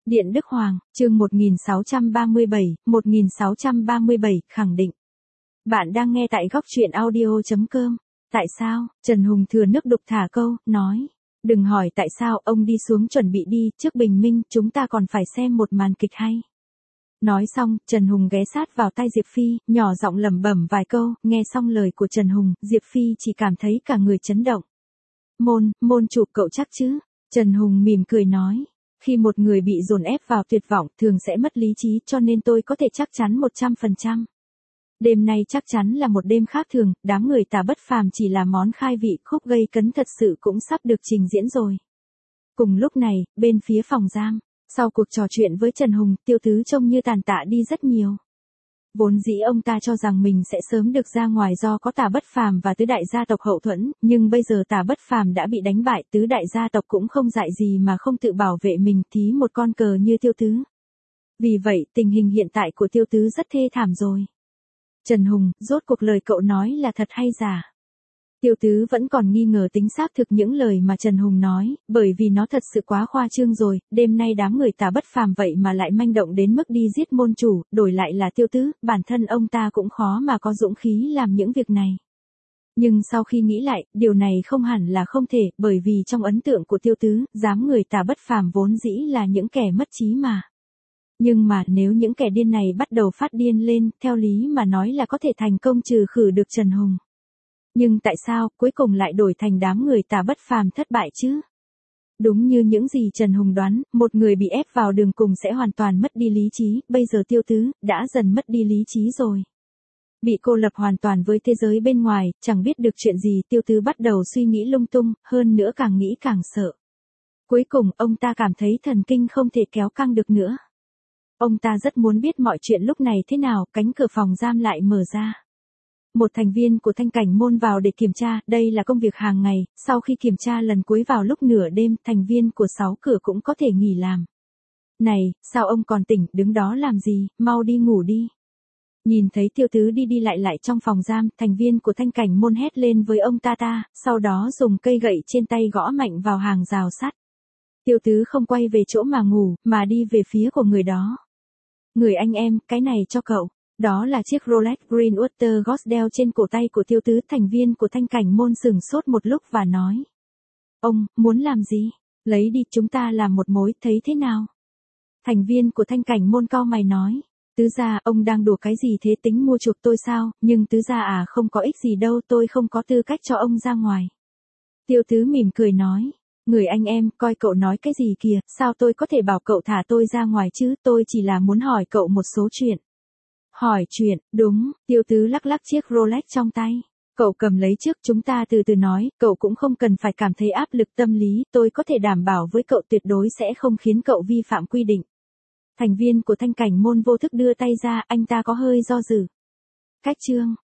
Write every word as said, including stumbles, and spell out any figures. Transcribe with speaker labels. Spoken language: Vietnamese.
Speaker 1: Điện Đức Hoàng, chương một nghìn sáu trăm ba mươi bảy, một nghìn sáu trăm ba mươi bảy, khẳng định. Bạn đang nghe tại góc truyện audio chấm com. Tại sao? Trần Hùng thừa nước đục thả câu, nói. Đừng hỏi tại sao, ông đi xuống chuẩn bị đi, trước bình minh, chúng ta còn phải xem một màn kịch hay. Nói xong, Trần Hùng ghé sát vào tai Diệp Phi, nhỏ giọng lẩm bẩm vài câu, nghe xong lời của Trần Hùng, Diệp Phi chỉ cảm thấy cả người chấn động. Môn, môn chủ cậu chắc chứ? Trần Hùng mỉm cười nói. Khi một người bị dồn ép vào tuyệt vọng, thường sẽ mất lý trí, cho nên tôi có thể chắc chắn một trăm phần trăm. Đêm nay chắc chắn là một đêm khác thường, đám người Tà Bất Phàm chỉ là món khai vị, khúc gây cấn thật sự cũng sắp được trình diễn rồi. Cùng lúc này, bên phía phòng giam, sau cuộc trò chuyện với Trần Hùng, Tiêu Tứ trông như tàn tạ đi rất nhiều. Vốn dĩ ông ta cho rằng mình sẽ sớm được ra ngoài do có Tà Bất Phàm và tứ đại gia tộc hậu thuẫn, nhưng bây giờ Tà Bất Phàm đã bị đánh bại, tứ đại gia tộc cũng không dại gì mà không tự bảo vệ mình, thí một con cờ như Tiêu Tứ. Vì vậy, tình hình hiện tại của Tiêu Tứ rất thê thảm rồi. Trần Hùng, rốt cuộc lời cậu nói là thật hay giả? Tiêu Tứ vẫn còn nghi ngờ tính xác thực những lời mà Trần Hùng nói, bởi vì nó thật sự quá khoa trương rồi, đêm nay đám người Tà Bất Phàm vậy mà lại manh động đến mức đi giết môn chủ, đổi lại là Tiêu Tứ, bản thân ông ta cũng khó mà có dũng khí làm những việc này. Nhưng sau khi nghĩ lại, điều này không hẳn là không thể, bởi vì trong ấn tượng của Tiêu Tứ, đám người Tà Bất Phàm vốn dĩ là những kẻ mất trí mà. Nhưng mà nếu những kẻ điên này bắt đầu phát điên lên, theo lý mà nói là có thể thành công trừ khử được Trần Hùng. Nhưng tại sao, cuối cùng lại đổi thành đám người Tà Bất Phàm thất bại chứ? Đúng như những gì Trần Hùng đoán, một người bị ép vào đường cùng sẽ hoàn toàn mất đi lý trí, bây giờ Tiêu Tứ, đã dần mất đi lý trí rồi. Bị cô lập hoàn toàn với thế giới bên ngoài, chẳng biết được chuyện gì, Tiêu Tứ bắt đầu suy nghĩ lung tung, hơn nữa càng nghĩ càng sợ. Cuối cùng, ông ta cảm thấy thần kinh không thể kéo căng được nữa. Ông ta rất muốn biết mọi chuyện lúc này thế nào, cánh cửa phòng giam lại mở ra. Một thành viên của Thanh Cảnh Môn vào để kiểm tra, đây là công việc hàng ngày, sau khi kiểm tra lần cuối vào lúc nửa đêm, thành viên của sáu cửa cũng có thể nghỉ làm. Này, sao ông còn tỉnh, đứng đó làm gì, mau đi ngủ đi. Nhìn thấy Tiêu Tứ đi đi lại lại trong phòng giam, thành viên của Thanh Cảnh Môn hét lên với ông ta ta, sau đó dùng cây gậy trên tay gõ mạnh vào hàng rào sắt. Tiêu Tứ không quay về chỗ mà ngủ, mà đi về phía của người đó. Người anh em, cái này cho cậu. Đó là chiếc Rolex Greenwater Ghost đeo trên cổ tay của Tiêu Tứ, thành viên của Thanh Cảnh Môn sửng sốt một lúc và nói. Ông, muốn làm gì? Lấy đi, chúng ta làm một mối, thấy thế nào? Thành viên của Thanh Cảnh Môn cau mày nói. Tứ gia, ông đang đùa cái gì thế, tính mua chuộc tôi sao, nhưng tứ gia à, không có ích gì đâu, tôi không có tư cách cho ông ra ngoài. Tiêu Tứ mỉm cười nói. Người anh em, coi cậu nói cái gì kìa, sao tôi có thể bảo cậu thả tôi ra ngoài chứ, tôi chỉ là muốn hỏi cậu một số chuyện. Hỏi chuyện, đúng, Tiêu Tứ lắc lắc chiếc Rolex trong tay. Cậu cầm lấy trước, chúng ta từ từ nói, cậu cũng không cần phải cảm thấy áp lực tâm lý, tôi có thể đảm bảo với cậu tuyệt đối sẽ không khiến cậu vi phạm quy định. Thành viên của Thanh Cảnh Môn vô thức đưa tay ra, anh ta có hơi do dự. Cách chương.